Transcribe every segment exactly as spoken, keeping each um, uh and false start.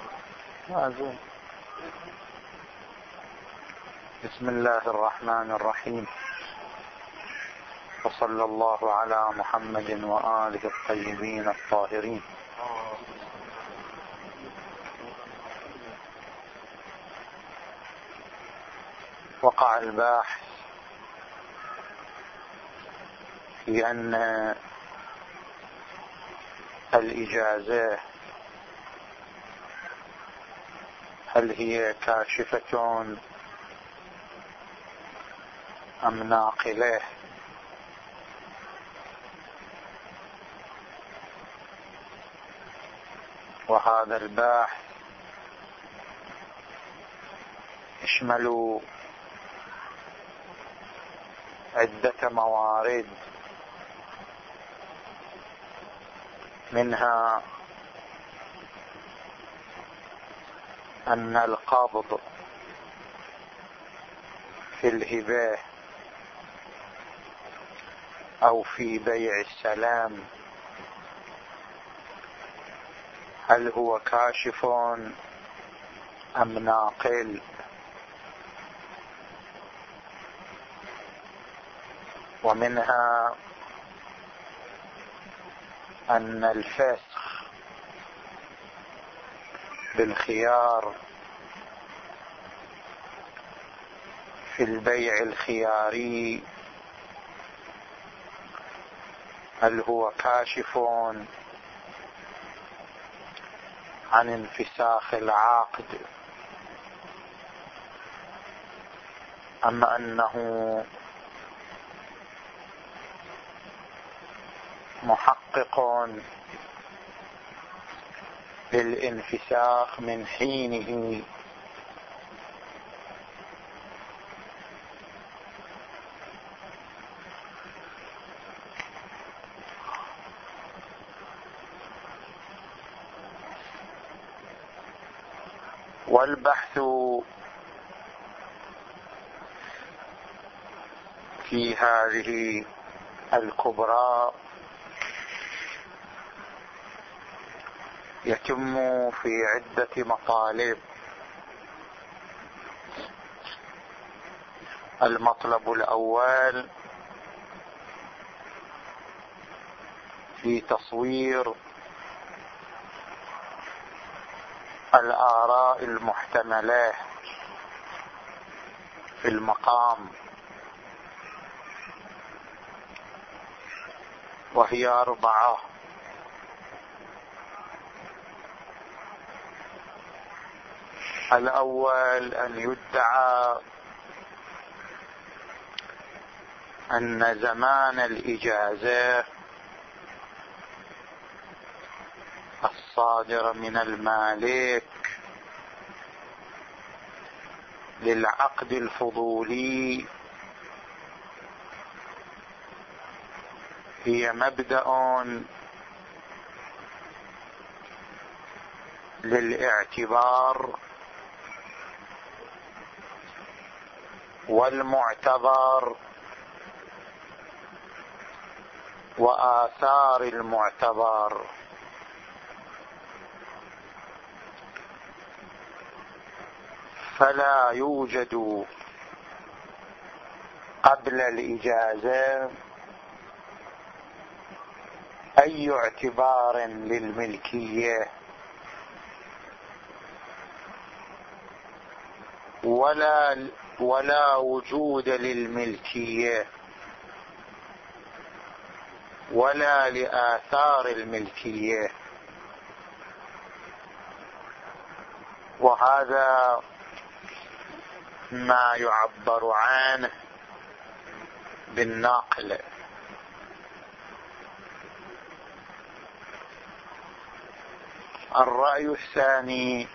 معزول. بسم الله الرحمن الرحيم، وصلى الله على محمد وآله الطيبين الطاهرين. وقع الباحث في أن الإجازة هل هي كاشفة أم ناقلة، وهذا الباحث يشمل عدة موارد، منها أن القبض في الهبة أو في بيع السلام هل هو كاشف أم ناقل، ومنها أن الفسخ بالخيار في البيع الخياري هل هو كاشف عن انفساخ العقد أم أنه محقق للانفساخ من حينه. والبحث في هذه الكبرى يتم في عدة مطالب. المطلب الأول في تصوير الآراء المحتملة في المقام، وهي أربعة. الأول أن يدعى أن زمان الإجازة الصادر من المالك للعقد الفضولي هي مبدأ للاعتبار والمعتبر وآثار المعتبر، فلا يوجد قبل الإجازة أي اعتبار للملكية ولا ولا وجود للملكية ولا لآثار الملكية، وهذا ما يعبر عنه بالنقل. الرأي الثاني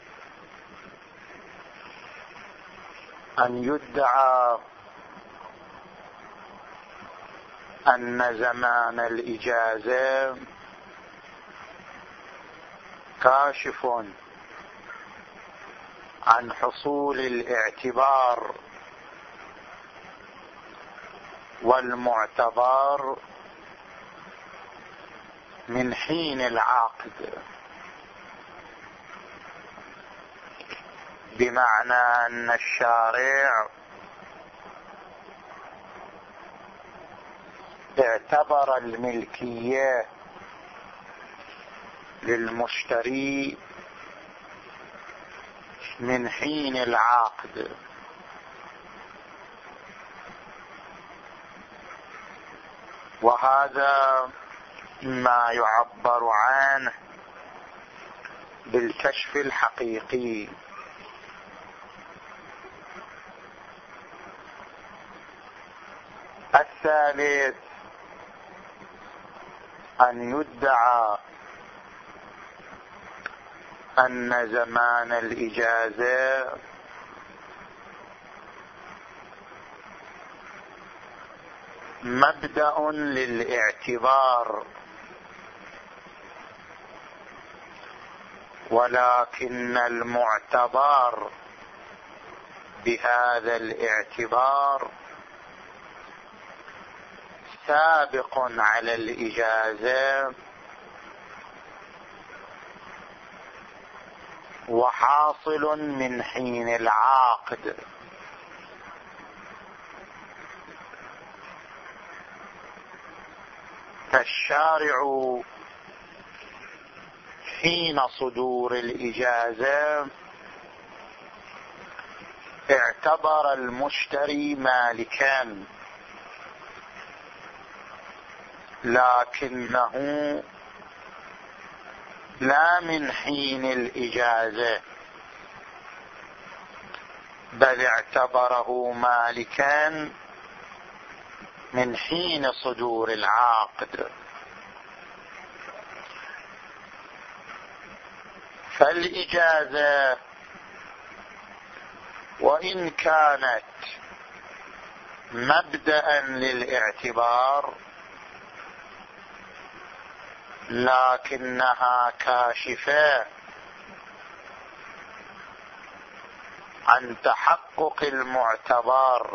أن يدعى أن زمان الإجازة كاشف عن حصول الاعتبار والمعتبر من حين العقد، بمعنى أن الشارع اعتبر الملكية للمشتري من حين العقد، وهذا ما يعبر عنه بالكشف الحقيقي. الثالث أن يدعى أن زمان الإجازة مبدأ للاعتبار، ولكن المعتبر بهذا الاعتبار سابق على الإجازة وحاصل من حين العقد. فالشارع حين صدور الإجازة اعتبر المشتري مالكا، لكنه لا من حين الإجازة، بل اعتبره مالكا من حين صدور العقد. فالإجازة وإن كانت مبدأ للاعتبار لكنها كاشفة عن تحقق المعتبر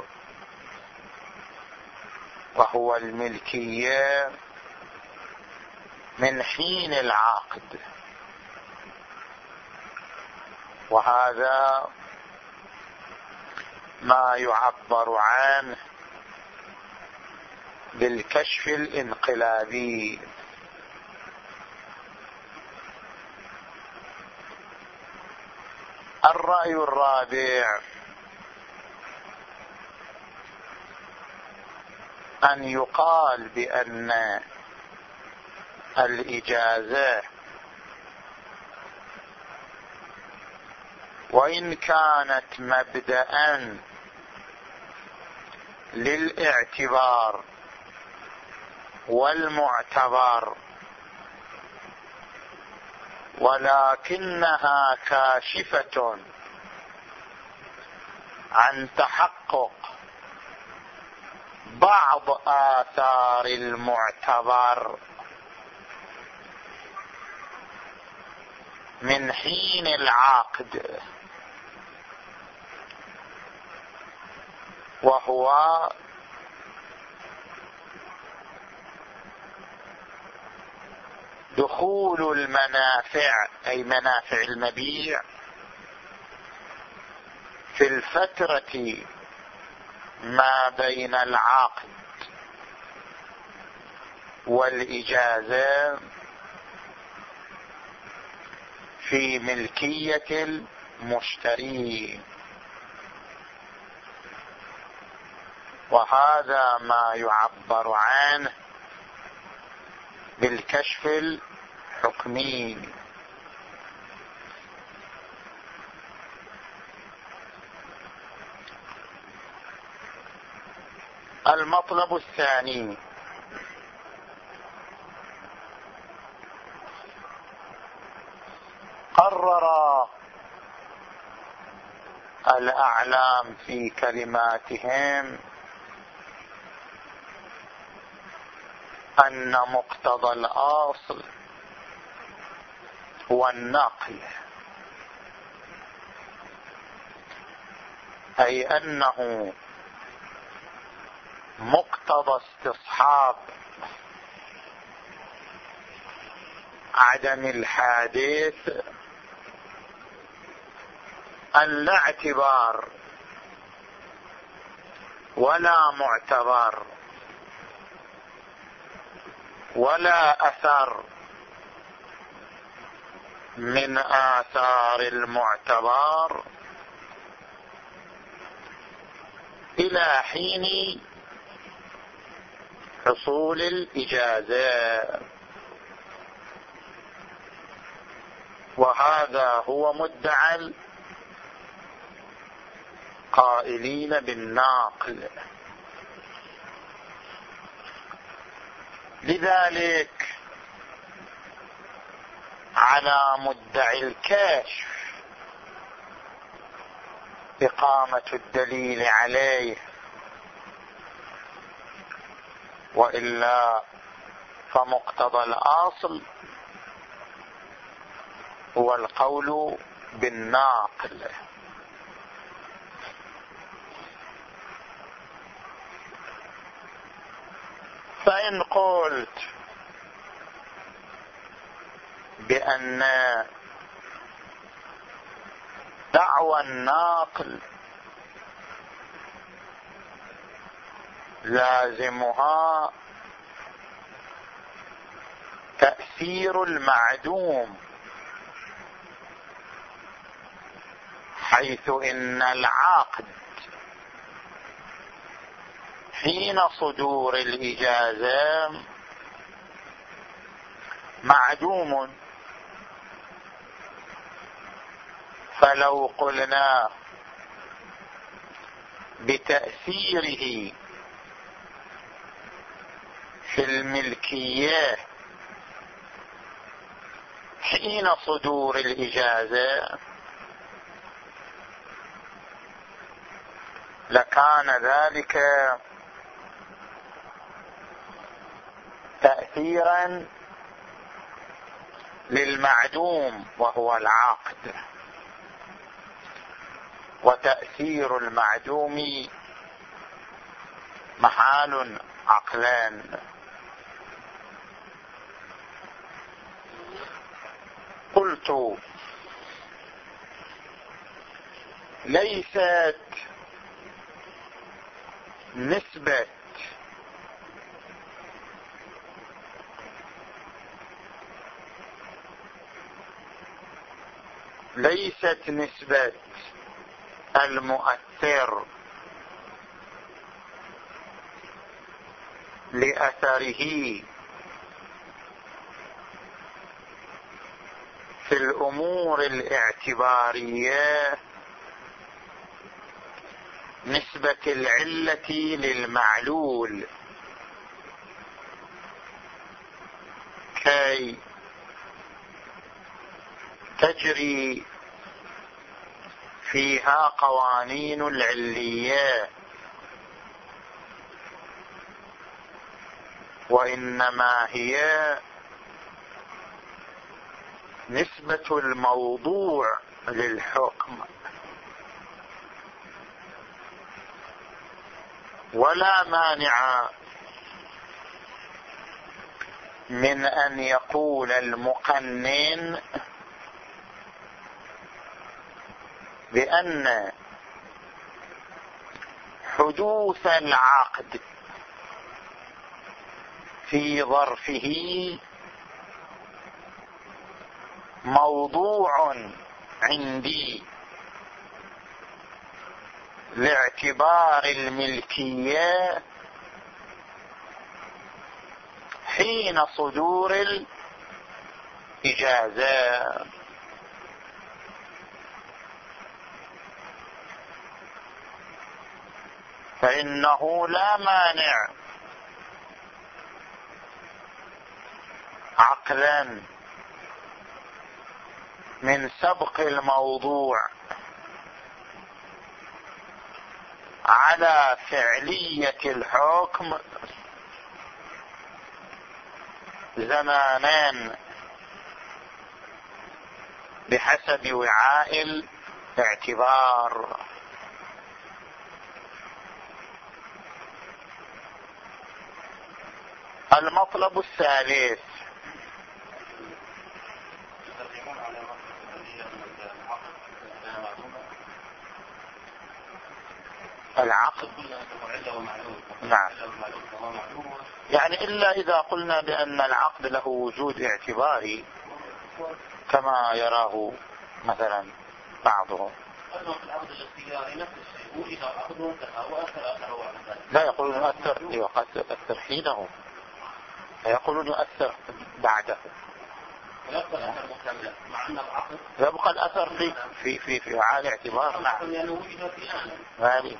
وهو الملكية من حين العقد، وهذا ما يعبر عنه بالكشف الانقلابي. الرأي الرابع أن يقال بأن الإجازة وإن كانت مبدأ للاعتبار والمعتبر ولكنها كاشفة عن تحقق بعض آثار المعتبر من حين العقد، وهو دخول المنافع أي منافع المبيع في الفترة ما بين العقد والإجازة في ملكية المشتري، وهذا ما يعبر عنه بالكشف الحكمي. المطلب الثاني قرر الأعلام في كلماتهم أن مقتضى الأصل هو النقل، أي أنه مقتضى استصحاب عدم الحادث أن لا اعتبار ولا معتبر ولا أثر من آثار المعتبر إلى حين حصول الإجازة، وهذا هو مدعى القائلين بالناقل. لذلك على مدعي الكشف إقامة الدليل عليه، وإلا فمقتضى الأصل هو القول بالناقل. فإن قلت بأن دعوى الناقل لازمها تأثير المعدوم، حيث إن العقد حين صدور الإجازة معدوم، فلو قلنا بتأثيره في الملكية حين صدور الإجازة لكان ذلك تأثيرا للمعدوم وهو العقد، وتأثير المعدوم محال عقلان. قلت ليست نسبة ليست نسبة المؤثر لأثره في الأمور الاعتبارية نسبة العلة للمعلول، كي تجري فيها قوانين العلية، وإنما هي نسبة الموضوع للحكم، ولا مانع من أن يقول المقنن بأن حدوث العقد في ظرفه موضوع عندي لاعتبار الملكية حين صدور الإجازة، فإنه لا مانع عقلا من سبق الموضوع على فعلية الحكم زمانان بحسب وعاء الاعتبار. المطلب الثالث العقد. نعم. يعني إلا إذا قلنا بأن العقد له وجود اعتباري كما يراه مثلا بعضهم. لا يقولون يؤثر يؤثر حينه، يقولون يؤثر بعده. يبقى الأثر في في في في عالي اعتبار. نعم. هذه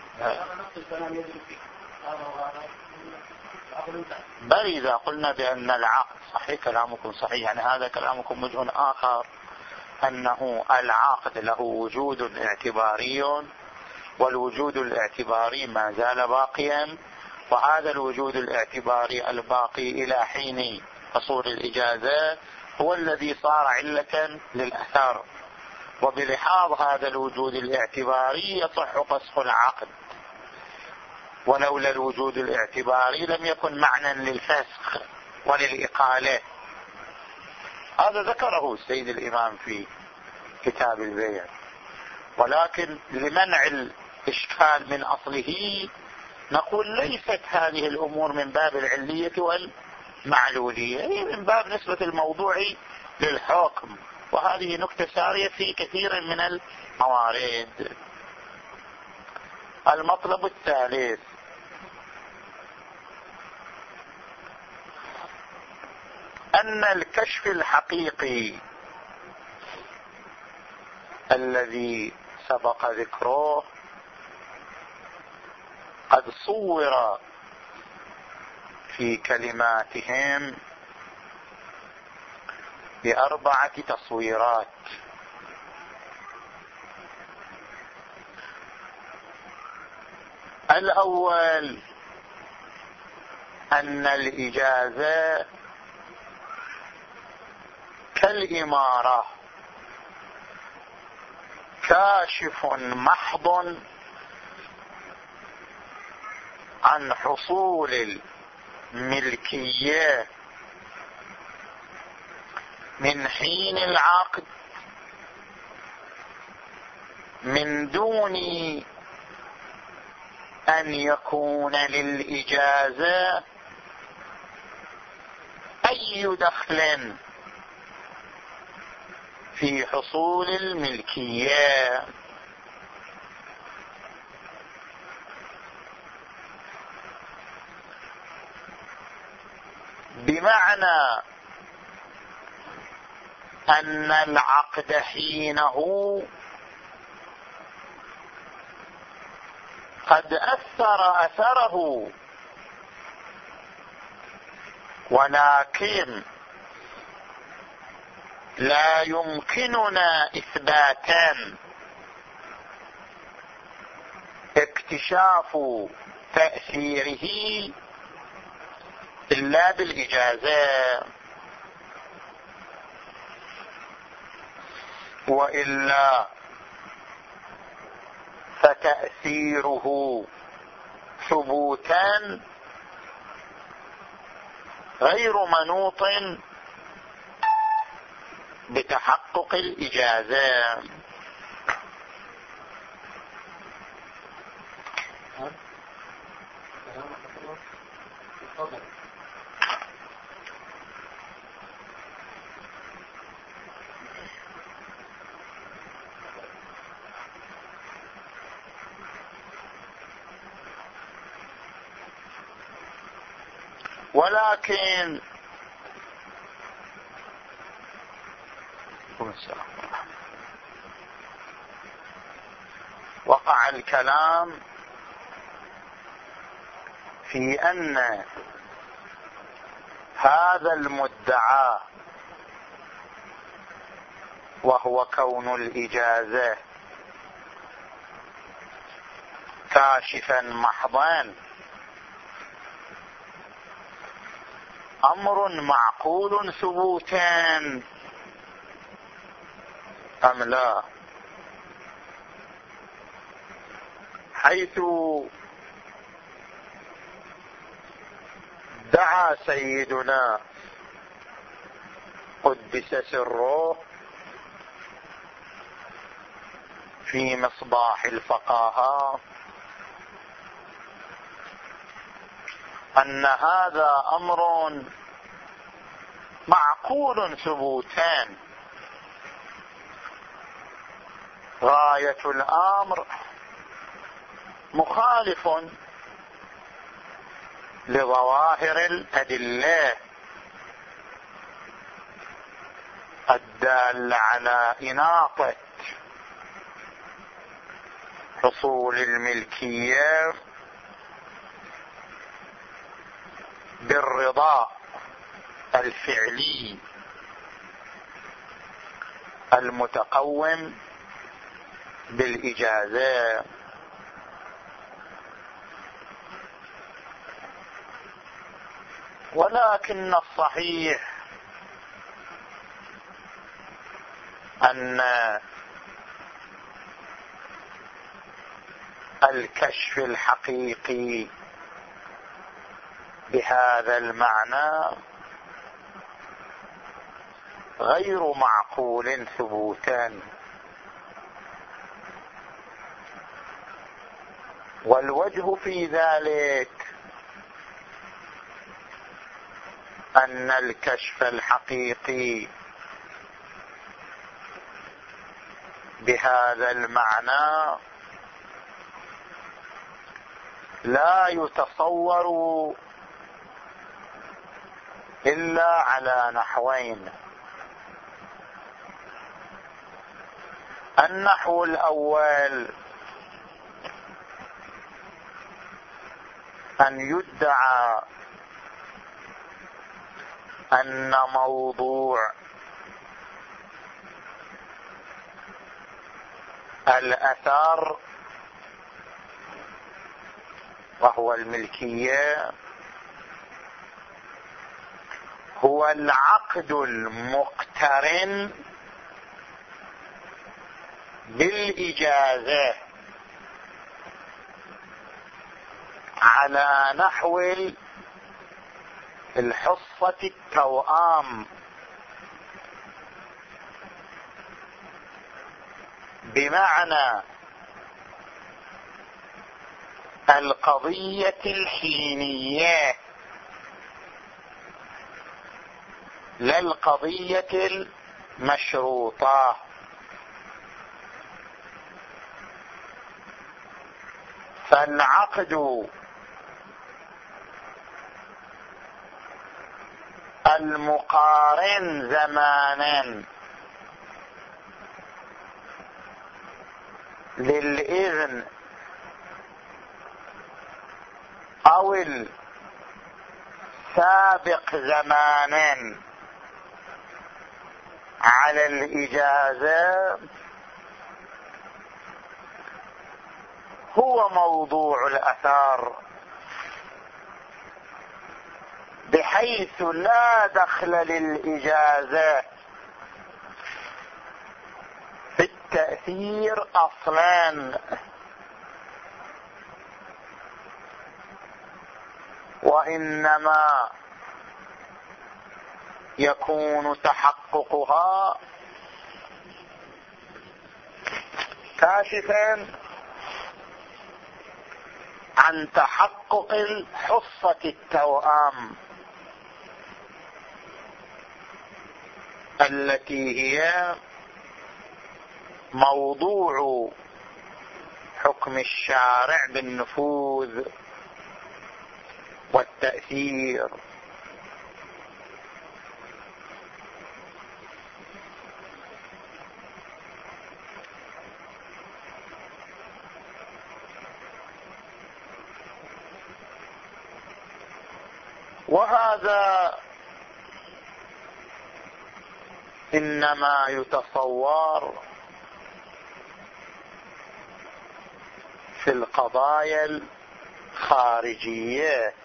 بل إذا قلنا بأن العقد صحيح، كلامكم صحيح، يعني هذا كلامكم وجه آخر، أنه العقد له وجود اعتباري، والوجود الاعتباري ما زال باقيا، وهذا الوجود الاعتباري الباقي إلى حين حصول الإجازة هو الذي صار علة للأثر، وبلحاظ هذا الوجود الاعتباري يصح فسخ العقد، ولولا الوجود الاعتباري لم يكن معنى للفسخ وللإقالة. هذا ذكره السيد الإمام في كتاب البيع، ولكن لمنع الإشكال من أصله نقول ليست هذه الأمور من باب العلية والمعلولية، هي من باب نسبة الموضوع للحكم، وهذه نكتة سارية في كثير من الموارد. المطلب الثالث أن الكشف الحقيقي الذي سبق ذكره قد صور في كلماتهم بأربعة تصويرات. الأول أن الإجازة كالإمارة، كاشف محض عن حصول الملكية من حين العقد من دون أن يكون للإجازة أي دخل في حصول الملكية. بمعنى أن العقد حينه قد أثر أثره، ولكن لا يمكننا إثباتا اكتشاف تأثيره إلا بالإجازة، وإلا فتأثيره ثبوتا غير منوط بتحقق الإجازة. ولكن وقع الكلام في أن هذا المدعى وهو كون الإجازة كاشفا محضا أمر معقول ثبوتا أم لا، حيث دعا سيدنا قدس سره في مصباح الفقاهة أن هذا أمر معقول ثبوتان، غاية الأمر مخالف لظواهر الأدلة الدالة على إناطة حصول الملكية بالرضا الفعلي المتقوم بالإجازة. ولكن الصحيح أن الكشف الحقيقي بهذا المعنى غير معقول ثبوتا، والوجه في ذلك أن الكشف الحقيقي بهذا المعنى لا يتصور إلا على نحوين. النحو الأول أن يدعى أن موضوع الأثر وهو الملكية هو العقد المقترن بالإجازة على نحو الحصة التوأم، بمعنى القضية الحينية لا القضية المشروطة. فالعقد المقارن زمانا للإذن أو السابق زمانا على الإجازة هو موضوع الأثر، بحيث لا دخل للإجازة في التأثير أصلا، وإنما يكون تحققها كاشفا عن تحقق الحصة التوأم التي هي موضوع حكم الشارع بالنفوذ والتأثير. وهذا إنما يتصور في القضايا الخارجية،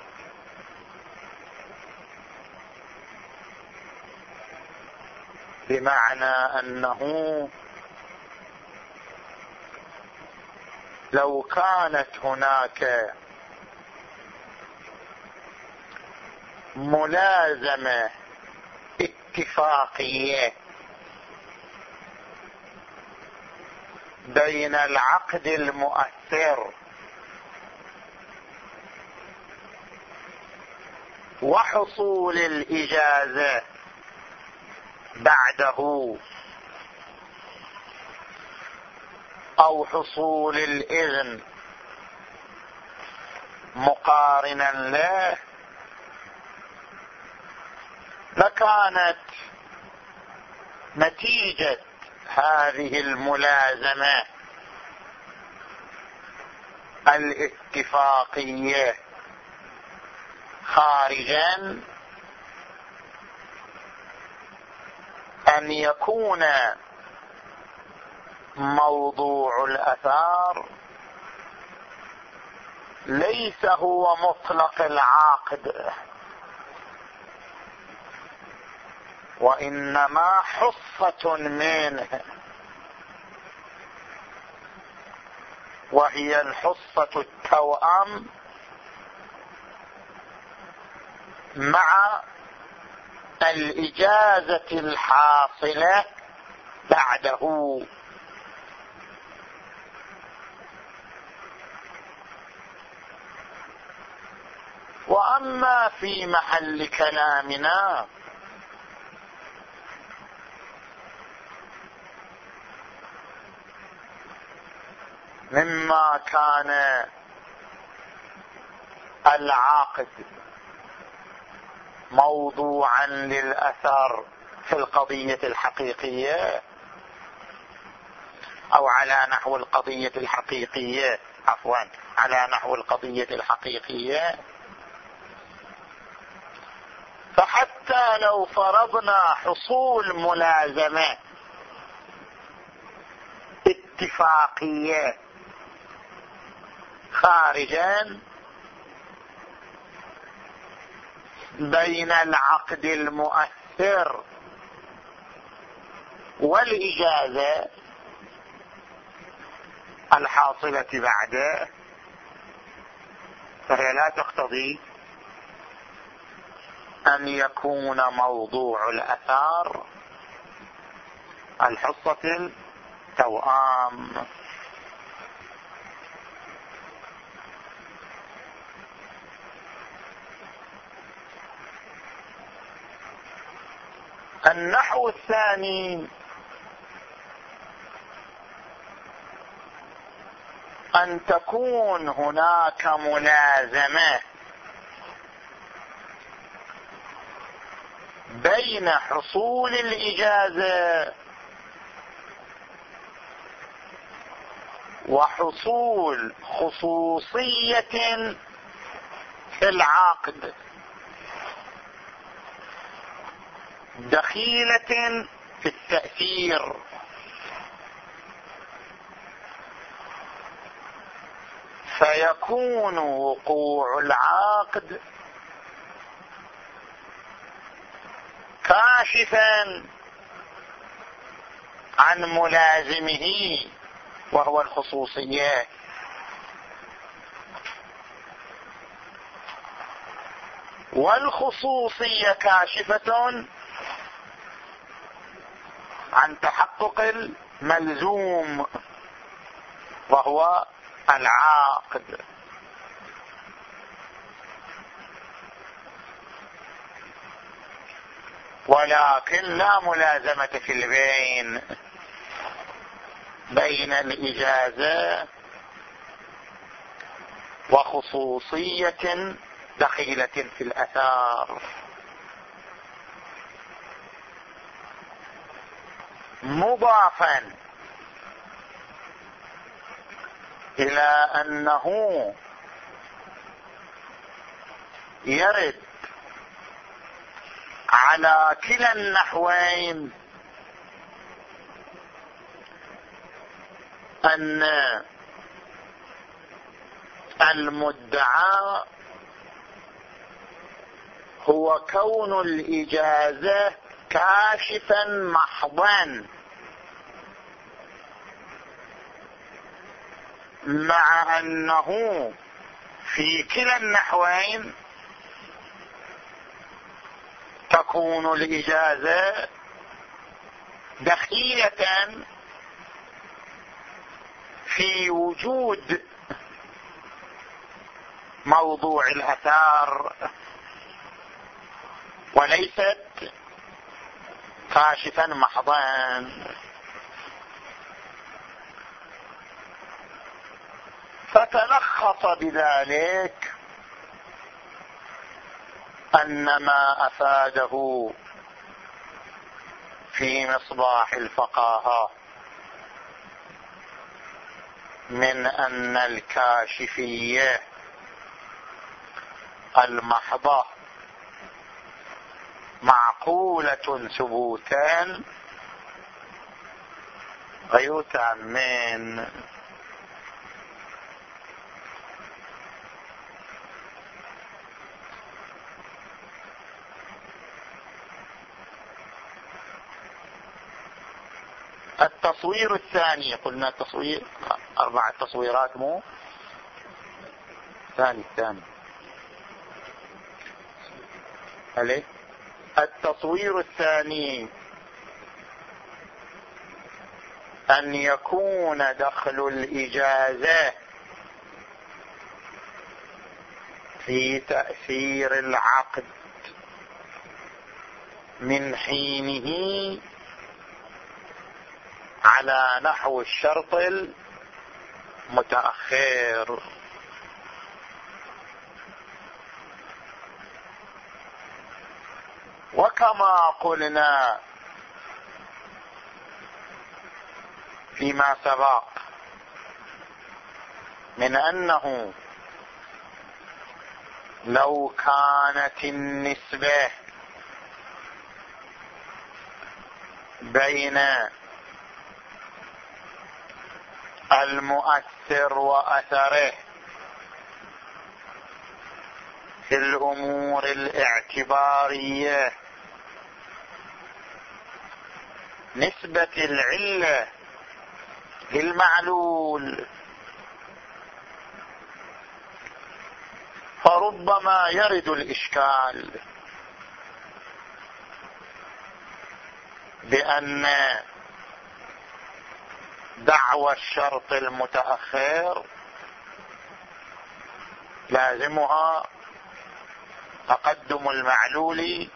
بمعنى أنه لو كانت هناك ملازمة اتفاقية بين العقد المؤثر وحصول الإجازة بعده أو حصول الإذن مقارنا له، لكانت نتيجة هذه الملازمة الاتفاقية خارجا أن يكون موضوع الأثار ليس هو مطلق العقد، وإنما حصة منه، وهي الحصة التوأم مع الإجازة الحاصلة بعده. وأما في محل كلامنا مما كان العقد موضوعا للأثر في القضية الحقيقية، أو على نحو القضية الحقيقية عفوا على نحو القضية الحقيقية، فحتى لو فرضنا حصول ملازمة اتفاقية خارجا بين العقد المؤثر والإجازة الحاصلة بعده، فهي لا تقتضي أن يكون موضوع الأثار الحصة التوأم. النحو الثاني أن تكون هناك ملازمة بين حصول الإجازة وحصول خصوصية في العقد دخيلة في التأثير، فيكون وقوع العقد كاشفا عن ملازمه وهو الخصوصية، والخصوصية كاشفة عن تحقق الملزوم وهو العقد. ولكن لا ملازمة في البين بين الإجازة وخصوصية دخيلة في الأثار، مضافا إلى أنه يرد على كلا النحوين أن المدعى هو كون الإجازة كاشفا محضا، مع أنه في كلا النحوين تكون الإجازة دخيلة في وجود موضوع الأثار، وليست كاشفا محضا. فتلخص بذلك أن ما أفاده في مصباح الفقاهة من أن الكاشفية المحضة معقولة ثبوتا غير تامين. التصوير الثاني، قلنا تصوير أربعة تصويرات مو ثاني الثاني عليه. التصوير الثاني أن يكون دخل الإجازة في تأثير العقد من حينه على نحو الشرط المتأخر. وكما قلنا فيما سبق من أنه لو كانت النسبة بين المؤثر وأثره في الأمور الاعتبارية نسبة العلة للمعلول، فربما يرد الإشكال بأن دعوى الشرط المتأخر لازمها تقدم المعلول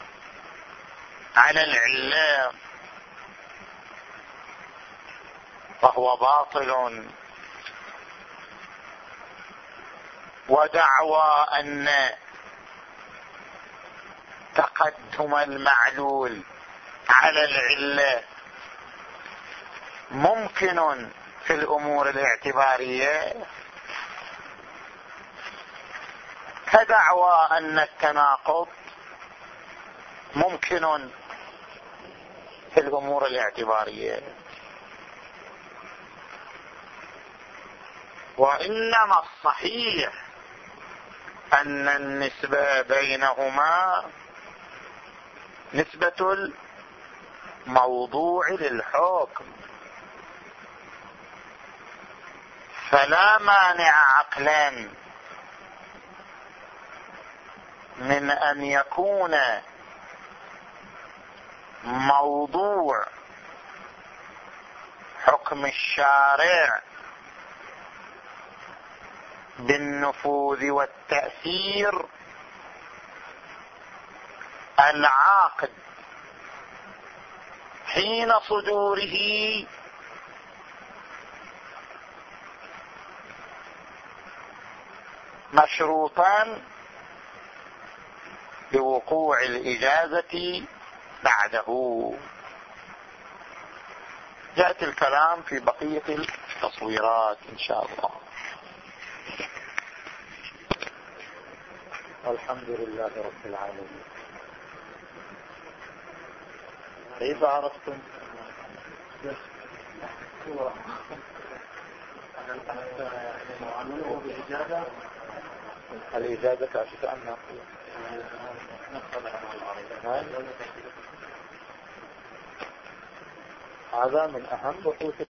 على العلة، فهو باطل. ودعوى أن تقدم المعلول على العلة ممكن في الأمور الاعتبارية كدعوى أن التناقض ممكن في الأمور الاعتبارية. وإنما الصحيح أن النسبة بينهما نسبة الموضوع للحكم، فلا مانع عقلا من أن يكون موضوع حكم الشارع بالنفوذ والتأثير العاقد حين صدوره مشروطا بوقوع الإجازة بعده. جاءت الكلام في بقية التصويرات إن شاء الله. الحمد لله رب العالمين. كيف عرفتم؟ الإجازة كاشفة أم ناقية؟ هذا من أهم بحوث